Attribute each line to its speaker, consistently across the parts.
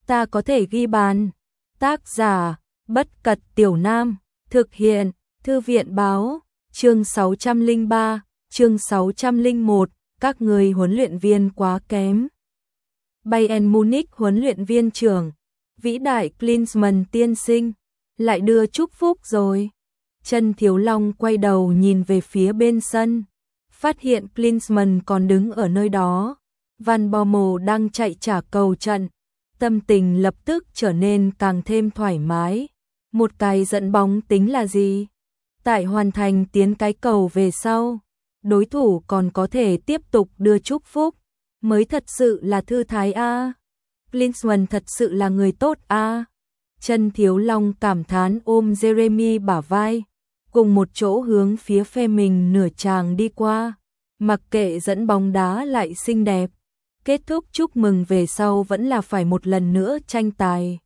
Speaker 1: ta có thể ghi bàn. Tác giả, Bất Cật Tiểu Nam, thực hiện, Thư viện báo, chương 603, chương 601, các người huấn luyện viên quá kém. Bayern Munich huấn luyện viên trưởng, vĩ đại Klinsmann tiên sinh, lại đưa chúc phúc rồi. Chân Thiếu Long quay đầu nhìn về phía bên sân, phát hiện Klinsmann còn đứng ở nơi đó. Van Bommel đang chạy trả cầu trận, tâm tình lập tức trở nên càng thêm thoải mái. Một cái dẫn bóng tính là gì? Tại hoàn thành tiến cái cầu về sau, đối thủ còn có thể tiếp tục đưa chúc phúc, mới thật sự là thư thái a. Klinsmann thật sự là người tốt a. Chân Thiếu Long cảm thán ôm Jeremy bả vai, cùng một chỗ hướng phía phe mình nửa tràng đi qua. Mặc kệ dẫn bóng đá lại xinh đẹp, kết thúc chúc mừng về sau vẫn là phải một lần nữa tranh tài.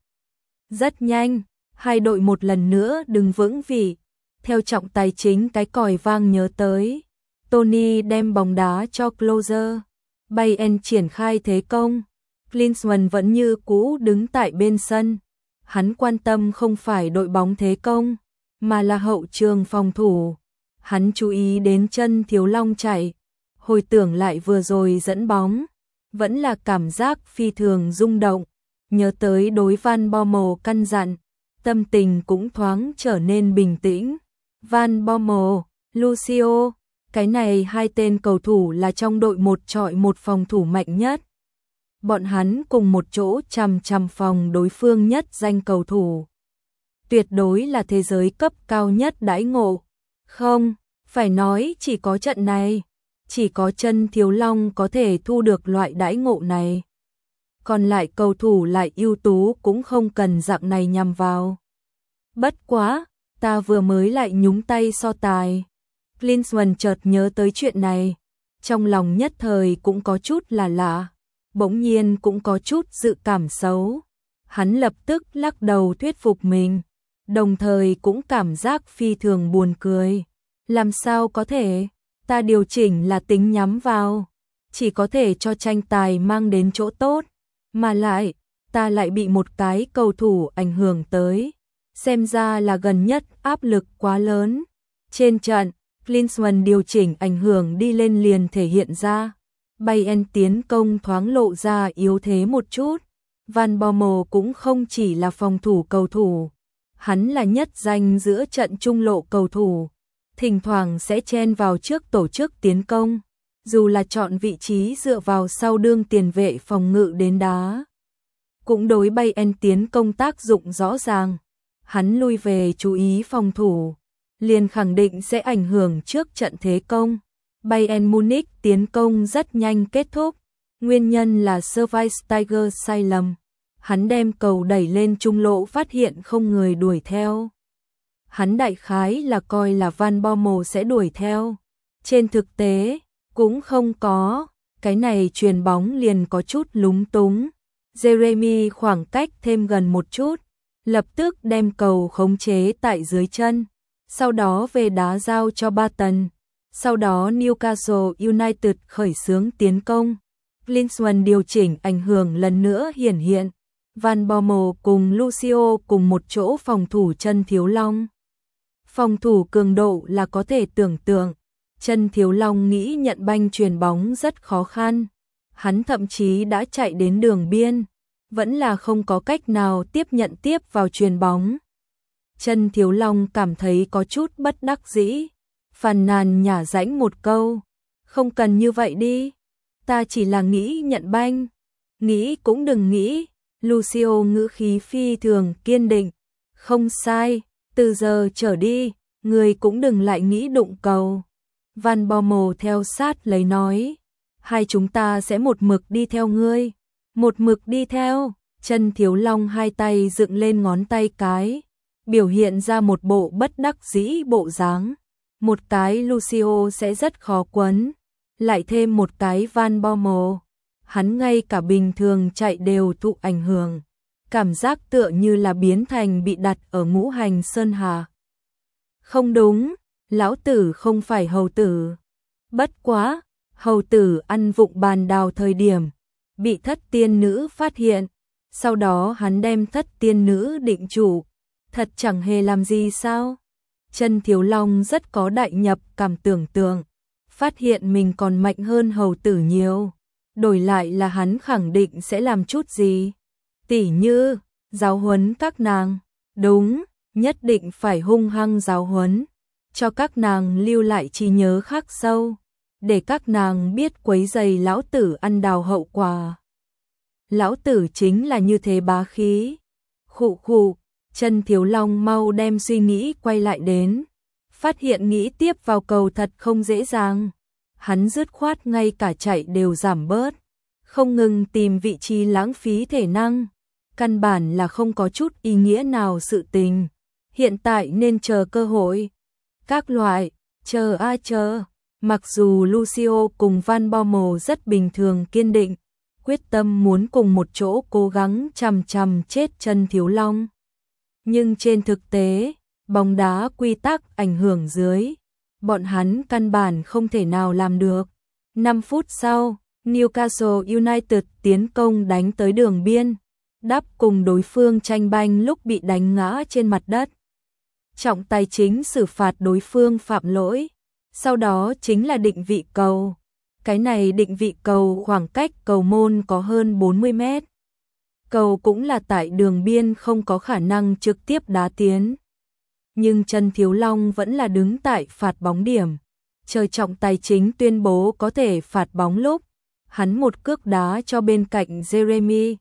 Speaker 1: Rất nhanh, hai đội một lần nữa đứng vững vị. Theo trọng tài chính cái còi vang nhớ tới, Tony đem bóng đá cho Closer. Bayern triển khai thế công. Klinsmann vẫn như cũ đứng tại bên sân. Hắn quan tâm không phải đội bóng thế công, mà là hậu trường phòng thủ. Hắn chú ý đến Chân Thiếu Long chạy, hồi tưởng lại vừa rồi dẫn bóng, vẫn là cảm giác phi thường rung động. Nhớ tới đối Van Bommel căn dặn, tâm tình cũng thoáng trở nên bình tĩnh. Van Bommel, Lucio, cái này hai tên cầu thủ là trong đội một chọi một phòng thủ mạnh nhất. Bọn hắn cùng một chỗ chằm chằm phòng đối phương nhất danh cầu thủ. Tuyệt đối là thế giới cấp cao nhất đãi ngộ. Không, phải nói chỉ có trận này, chỉ có Chân Thiếu Long có thể thu được loại đãi ngộ này. Còn lại cầu thủ lại ưu tú cũng không cần dạng này nhằm vào. Bất quá, ta vừa mới lại nhúng tay so tài. Klinsmann chợt nhớ tới chuyện này, trong lòng nhất thời cũng có chút là lạ, bỗng nhiên cũng có chút dự cảm xấu. Hắn lập tức lắc đầu thuyết phục mình, đồng thời cũng cảm giác phi thường buồn cười. Làm sao có thể, ta điều chỉnh là tính nhắm vào, chỉ có thể cho tranh tài mang đến chỗ tốt, mà lại, ta lại bị một cái cầu thủ ảnh hưởng tới. Xem ra là gần nhất áp lực quá lớn. Trên trận, Klinsmann điều chỉnh ảnh hưởng đi lên liền thể hiện ra. Bayern tiến công thoáng lộ ra yếu thế một chút. Van Bommel cũng không chỉ là phòng thủ cầu thủ, hắn là nhất danh giữa trận trung lộ cầu thủ, thỉnh thoảng sẽ chen vào trước tổ chức tiến công, dù là chọn vị trí dựa vào sau đương tiền vệ phòng ngự đến đá. Cũng đối Bayern tiến công tác dụng rõ ràng. Hắn lui về chú ý phòng thủ, liền khẳng định sẽ ảnh hưởng trước trận thế công. Bayern Munich tiến công rất nhanh kết thúc, nguyên nhân là Schweinsteiger sai lầm. Hắn đem cầu đẩy lên trung lộ phát hiện không người đuổi theo. Hắn đại khái là coi là Van Bommel sẽ đuổi theo. Trên thực tế, cũng không có, cái này chuyền bóng liền có chút lúng túng. Jeremy khoảng cách thêm gần một chút, lập tức đem cầu khống chế tại dưới chân, sau đó về đá giao cho Barton. Sau đó Newcastle United khởi xướng tiến công. Klinsmann điều chỉnh ảnh hưởng lần nữa hiển hiện. Van Bommel cùng Lucio cùng một chỗ phòng thủ Chân Thiếu Long. Phòng thủ cường độ là có thể tưởng tượng. Chân Thiếu Long nghĩ nhận banh chuyền bóng rất khó khăn. Hắn thậm chí đã chạy đến đường biên, vẫn là không có cách nào tiếp nhận tiếp vào chuyền bóng. Chân Thiếu Long cảm thấy có chút bất đắc dĩ, phàn nàn nhả rãnh một câu, không cần như vậy đi, ta chỉ là nghĩ nhận banh. Nghĩ cũng đừng nghĩ. Lucio ngữ khí phi thường kiên định, không sai, từ giờ trở đi, người cũng đừng lại nghĩ đụng cầu. Van Bommel theo sát lấy nói, hai chúng ta sẽ một mực đi theo ngươi. Một mực đi theo. Chân Thiếu Long hai tay dựng lên ngón tay cái, biểu hiện ra một bộ bất đắc dĩ bộ dáng. Một cái Lucio sẽ rất khó quấn, lại thêm một cái Van Bommel, hắn ngay cả bình thường chạy đều thụ ảnh hưởng, cảm giác tựa như là biến thành bị đặt ở ngũ hành sơn hà. Không đúng, lão tử không phải hầu tử. Bất quá, hầu tử ăn vụng bàn đào thời điểm bị Thất Tiên Nữ phát hiện, Sau đó hắn đem Thất tiên nữ định chủ, thật chẳng hề làm gì sao? Chân Thiếu Long rất có đại nhập cảm tưởng tượng, phát hiện mình còn mạnh hơn hầu tử nhiều. Đổi lại là hắn khẳng định sẽ làm chút gì. Tỉ như, giáo huấn các nàng. Đúng, nhất định phải hung hăng giáo huấn. Cho các nàng lưu lại trí nhớ khắc sâu. Để các nàng biết quấy rầy lão tử ăn đào hậu quả. Lão tử chính là như thế bá khí. Khụ khụ, Chân Thiếu Long mau đem suy nghĩ quay lại đến. Phát hiện nghĩ tiếp vào cầu thật không dễ dàng. Hắn dứt khoát ngay cả chạy đều giảm bớt. Không ngừng tìm vị trí lãng phí thể năng. Căn bản là không có chút ý nghĩa nào sự tình. Hiện tại nên chờ cơ hội. Các loại, chờ a chờ. Mặc dù Lucio cùng Van Bommel rất bình thường kiên định, quyết tâm muốn cùng một chỗ cố gắng chằm chằm chết Chân Thiếu Long. Nhưng trên thực tế, bóng đá quy tắc ảnh hưởng dưới, bọn hắn căn bản không thể nào làm được. 5 phút sau, Newcastle United tiến công đánh tới đường biên, đáp cùng đối phương tranh banh lúc bị đánh ngã trên mặt đất. Trọng tài chính xử phạt đối phương phạm lỗi, sau đó chính là định vị cầu. Cái này định vị cầu khoảng cách cầu môn có hơn 40 mét. Cầu cũng là tại đường biên không có khả năng trực tiếp đá tiến. Nhưng Chân Thiếu Long vẫn là đứng tại phạt bóng điểm. Chờ trọng tài chính tuyên bố có thể phạt bóng lúc, hắn một cước đá cho bên cạnh Jeremy.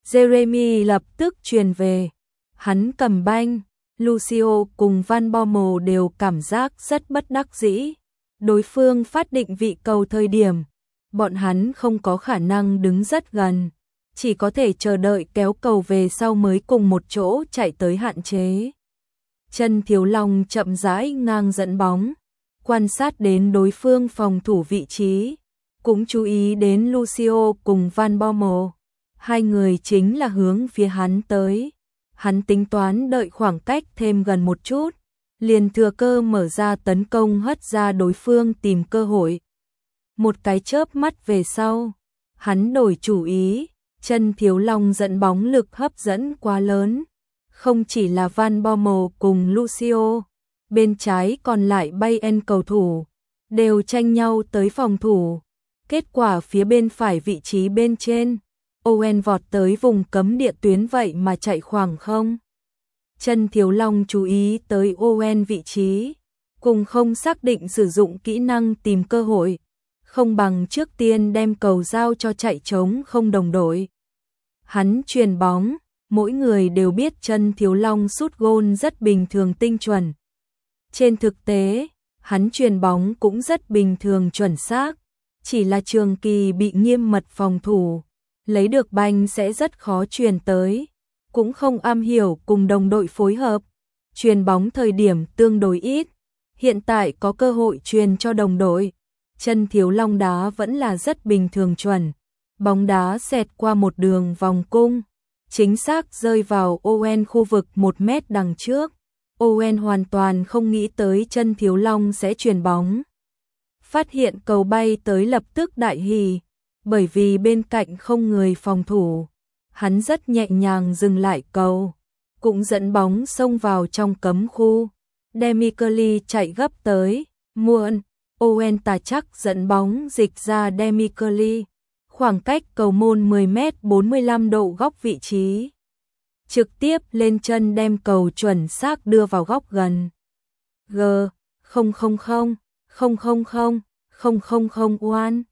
Speaker 1: Jeremy lập tức truyền về. Hắn cầm banh, Lucio cùng Van Bommel đều cảm giác rất bất đắc dĩ. Đối phương phát định vị cầu thời điểm, bọn hắn không có khả năng đứng rất gần, chỉ có thể chờ đợi kéo cầu về sau mới cùng một chỗ chạy tới hạn chế. Chân Thiếu Long chậm rãi ngang dẫn bóng, quan sát đến đối phương phòng thủ vị trí, cũng chú ý đến Lucio cùng Van Bommel. Hai người chính là hướng phía hắn tới. Hắn tính toán đợi khoảng cách thêm gần một chút, liền thừa cơ mở ra tấn công hất ra đối phương tìm cơ hội. Một cái chớp mắt về sau, hắn đổi chủ ý, Chân Thiếu Long dẫn bóng lực hấp dẫn quá lớn. Không chỉ là Van Bommel cùng Lucio, bên trái còn lại Bayern cầu thủ, đều tranh nhau tới phòng thủ. Kết quả phía bên phải vị trí bên trên, Owen vọt tới vùng cấm địa tuyến vậy mà chạy khoảng không. Chân Thiếu Long chú ý tới Owen vị trí, cùng không xác định sử dụng kỹ năng tìm cơ hội, không bằng trước tiên đem cầu giao cho chạy trống không đồng đội. Hắn chuyền bóng, mỗi người đều biết Chân Thiếu Long sút gôn rất bình thường tinh chuẩn. Trên thực tế, hắn chuyền bóng cũng rất bình thường chuẩn xác, chỉ là trường kỳ bị nghiêm mật phòng thủ, lấy được banh sẽ rất khó chuyền tới, cũng không am hiểu cùng đồng đội phối hợp, chuyền bóng thời điểm tương đối ít, hiện tại có cơ hội chuyền cho đồng đội. Chân Thiếu Long đá vẫn là rất bình thường chuẩn, bóng đá xẹt qua một đường vòng cung, chính xác rơi vào Owen khu vực 1 mét đằng trước. Owen hoàn toàn không nghĩ tới Chân Thiếu Long sẽ chuyền bóng. Phát hiện cầu bay tới lập tức đại hỉ, bởi vì bên cạnh không người phòng thủ. Hắn rất nhẹ nhàng dừng lại cầu, cũng dẫn bóng xông vào trong cấm khu. Demichelis chạy gấp tới, muộn, Owen tà chắc dẫn bóng dịch ra Demichelis. Khoảng cách cầu môn 10 mét 45 độ góc vị trí. Trực tiếp lên chân đem cầu chuẩn xác đưa vào góc gần. G000 000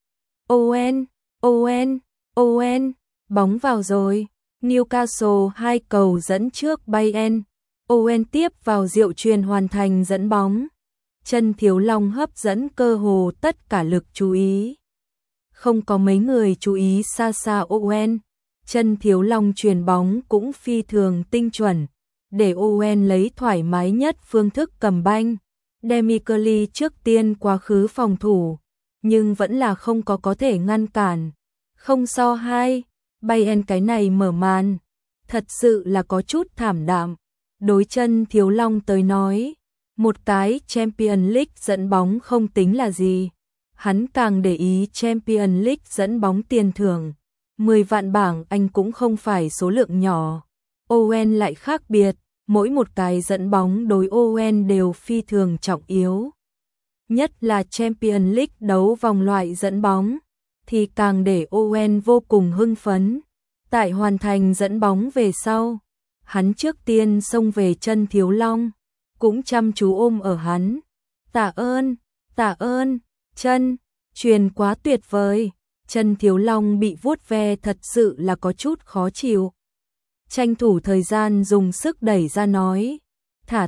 Speaker 1: Owen, bóng vào rồi. Newcastle 2 cầu dẫn trước Bayern. Owen tiếp vào diệu chuyền hoàn thành dẫn bóng. Chân Thiếu Long hấp dẫn cơ hồ tất cả lực chú ý. Không có mấy người chú ý xa xa Owen. Chân Thiếu Long chuyền bóng cũng phi thường tinh chuẩn, để Owen lấy thoải mái nhất phương thức cầm banh. Demichelis trước tiên quá khứ phòng thủ, nhưng vẫn là không có thể ngăn cản. 0-2, Bayern cái này mở màn, thật sự là có chút thảm đạm. Đối Chân Thiếu Long tới nói, một cái Champions League dẫn bóng không tính là gì. Hắn càng để ý Champions League dẫn bóng tiền thưởng. 10 vạn bảng Anh cũng không phải số lượng nhỏ. Owen lại khác biệt, mỗi một cái dẫn bóng đối Owen đều phi thường trọng yếu. Nhất là Champions League đấu vòng loại dẫn bóng, thì càng để Owen vô cùng hưng phấn. Tại hoàn thành dẫn bóng về sau, hắn trước tiên xông về chân Thiếu Long, cũng chăm chú ôm ở hắn. Tạ ơn, chân, truyền quá tuyệt vời. Chân Thiếu Long bị vuốt ve thật sự là có chút khó chịu. Tranh thủ thời gian dùng sức đẩy ra nói, thả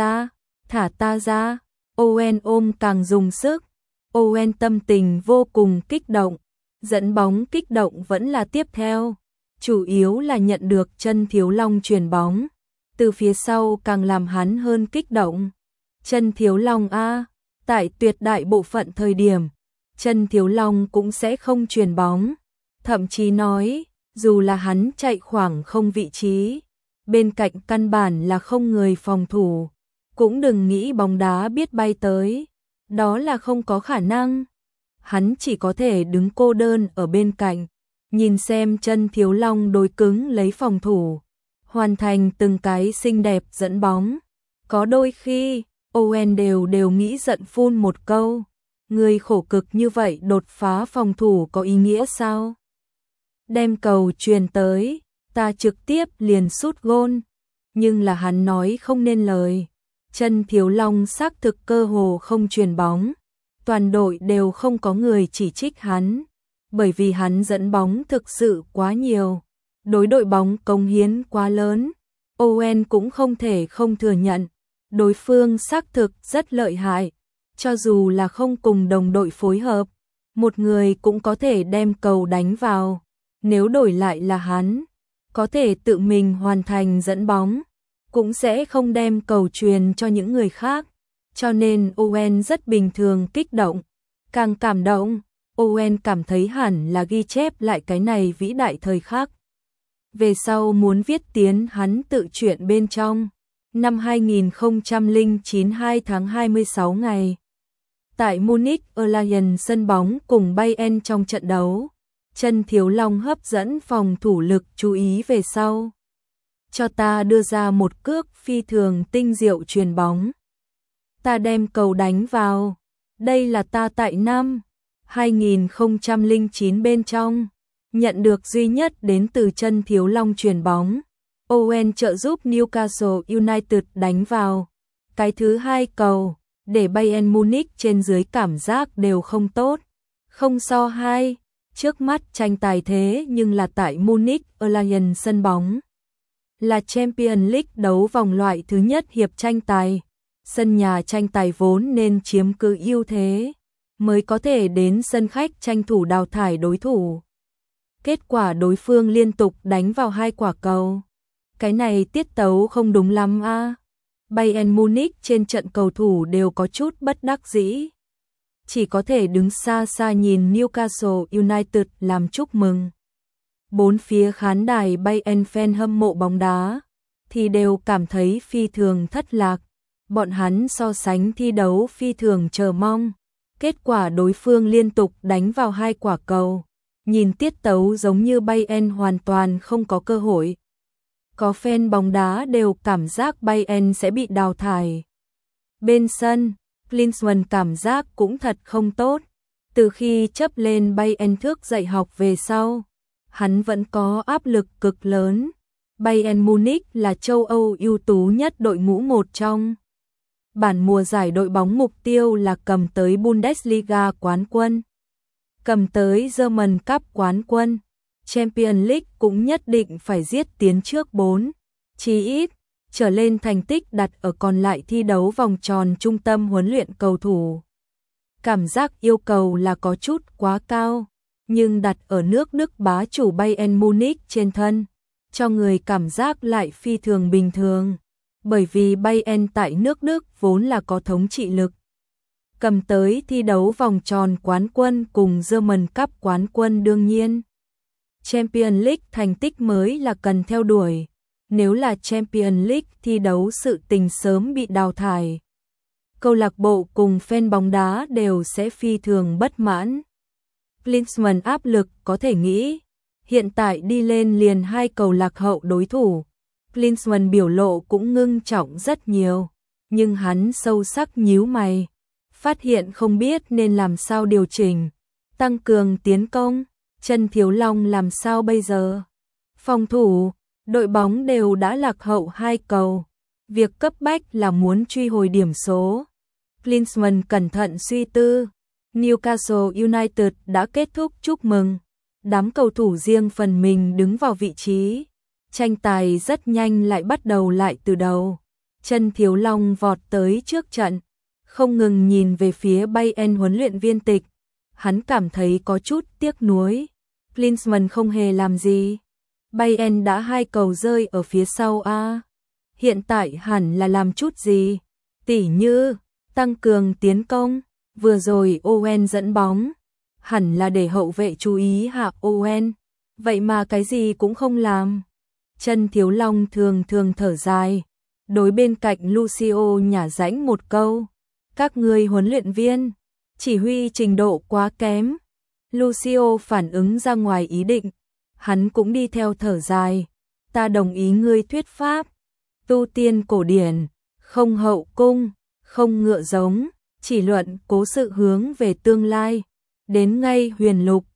Speaker 1: ta ra. Owen ôm càng dùng sức. Owen tâm tình vô cùng kích động. Dẫn bóng kích động vẫn là tiếp theo. Chủ yếu là nhận được chân Thiếu Long chuyền bóng. Từ phía sau càng làm hắn hơn kích động. Chân Thiếu Long tại tuyệt đại bộ phận thời điểm, chân Thiếu Long cũng sẽ không chuyền bóng. Thậm chí nói, dù là hắn chạy khoảng không vị trí, bên cạnh căn bản là không người phòng thủ, cũng đừng nghĩ bóng đá biết bay tới, đó là không có khả năng. Hắn chỉ có thể đứng cô đơn ở bên cạnh, nhìn xem chân Thiếu Long đối cứng lấy phòng thủ, hoàn thành từng cái xinh đẹp dẫn bóng. Có đôi khi, Owen đều nghĩ giận phun một câu, người khổ cực như vậy đột phá phòng thủ có ý nghĩa sao? Đem cầu truyền tới, ta trực tiếp liền sút gôn. Nhưng là hắn nói không nên lời. Chân Thiếu Long xác thực cơ hồ không chuyền bóng. Toàn đội đều không có người chỉ trích hắn, bởi vì hắn dẫn bóng thực sự quá nhiều, đối đội bóng cống hiến quá lớn. Owen cũng không thể không thừa nhận, đối phương xác thực rất lợi hại. Cho dù là không cùng đồng đội phối hợp, một người cũng có thể đem cầu đánh vào. Nếu đổi lại là hắn, có thể tự mình hoàn thành dẫn bóng, cũng sẽ không đem cầu truyền cho những người khác. Cho nên Owen rất bình thường kích động. Càng cảm động, Owen cảm thấy hẳn là ghi chép lại cái này vĩ đại thời khắc. Về sau muốn viết tiến hắn tự truyện bên trong. Năm 2009 2 tháng 26 ngày. Tại Munich Allianz sân bóng cùng Bayern trong trận đấu, chân Thiếu Long hấp dẫn phòng thủ lực chú ý về sau. Cho ta đưa ra một cước phi thường tinh diệu chuyền bóng. Ta đem cầu đánh vào. Đây là ta tại năm 2009 bên trong nhận được duy nhất đến từ chân Thiếu Long chuyền bóng. Owen trợ giúp Newcastle United đánh vào. Cái thứ hai cầu, để Bayern Munich trên dưới cảm giác đều không tốt. Không so hai, trước mắt tranh tài thế nhưng là tại Munich Allianz sân bóng. Là Champions League đấu vòng loại thứ nhất hiệp tranh tài. Sân nhà tranh tài vốn nên chiếm cứ ưu thế, mới có thể đến sân khách tranh thủ đào thải đối thủ. Kết quả đối phương liên tục đánh vào hai quả cầu. Cái này tiết tấu không đúng lắm a. Bayern Munich trên trận cầu thủ đều có chút bất đắc dĩ. Chỉ có thể đứng xa xa nhìn Newcastle United làm chúc mừng. Bốn phía khán đài Bayern fan hâm mộ bóng đá thì đều cảm thấy phi thường thất lạc. Bọn hắn so sánh thi đấu phi thường chờ mong. Kết quả đối phương liên tục đánh vào hai quả cầu. Nhìn tiết tấu giống như Bayern hoàn toàn không có cơ hội. Có fan bóng đá đều cảm giác Bayern sẽ bị đào thải. Bên sân, Klinsmann cảm giác cũng thật không tốt. Từ khi chấp lên Bayern thức dạy học về sau, hắn vẫn có áp lực cực lớn. Bayern Munich là châu Âu ưu tú nhất đội ngũ một trong. Bản mùa giải đội bóng mục tiêu là cầm tới Bundesliga quán quân, cầm tới German Cup quán quân, Champions League cũng nhất định phải giết tiến trước 4, chí ít trở lên thành tích đặt ở còn lại thi đấu vòng tròn trung tâm huấn luyện cầu thủ. Cảm giác yêu cầu là có chút quá cao, nhưng đặt ở nước Đức bá chủ Bayern Munich trên thân, cho người cảm giác lại phi thường bình thường. Bởi vì Bayern tại nước Đức vốn là có thống trị lực. Cầm tới thi đấu vòng tròn quán quân cùng German Cup quán quân đương nhiên. Champions League thành tích mới là cần theo đuổi. Nếu là Champions League thi đấu sự tình sớm bị đào thải, câu lạc bộ cùng fan bóng đá đều sẽ phi thường bất mãn. Klinsmann áp lực có thể nghĩ. Hiện tại đi lên liền 2 cầu lạc hậu đối thủ. Klinsmann biểu lộ cũng ngưng trọng rất nhiều, nhưng hắn sâu sắc nhíu mày, phát hiện không biết nên làm sao điều chỉnh, tăng cường tiến công, Trần Thiếu Long làm sao bây giờ? Phòng thủ, đội bóng đều đã lạc hậu 2 cầu, việc cấp bách là muốn truy hồi điểm số. Klinsmann cẩn thận suy tư, Newcastle United đã kết thúc chúc mừng, đám cầu thủ riêng phần mình đứng vào vị trí. Tranh tài rất nhanh lại bắt đầu lại từ đầu. Trần Thiếu Long vọt tới trước trận, không ngừng nhìn về phía Bayern huấn luyện viên tịch. Hắn cảm thấy có chút tiếc nuối. Klinsmann không hề làm gì. Bayern đã 2 cầu rơi ở phía sau a. Hiện tại hẳn là làm chút gì? Tỉ như tăng cường tiến công. Vừa rồi Owen dẫn bóng, hẳn là để hậu vệ chú ý hạ Owen. Vậy mà cái gì cũng không làm. Trần Thiếu Long thường thường thở dài, đối bên cạnh Lucio nhả rãnh một câu. Các người huấn luyện viên, chỉ huy trình độ quá kém. Lucio phản ứng ra ngoài ý định, hắn cũng đi theo thở dài. Ta đồng ý ngươi thuyết pháp, tu tiên cổ điển, không hậu cung, không ngựa giống, chỉ luận cố sự hướng về tương lai. Đến ngay huyền lục,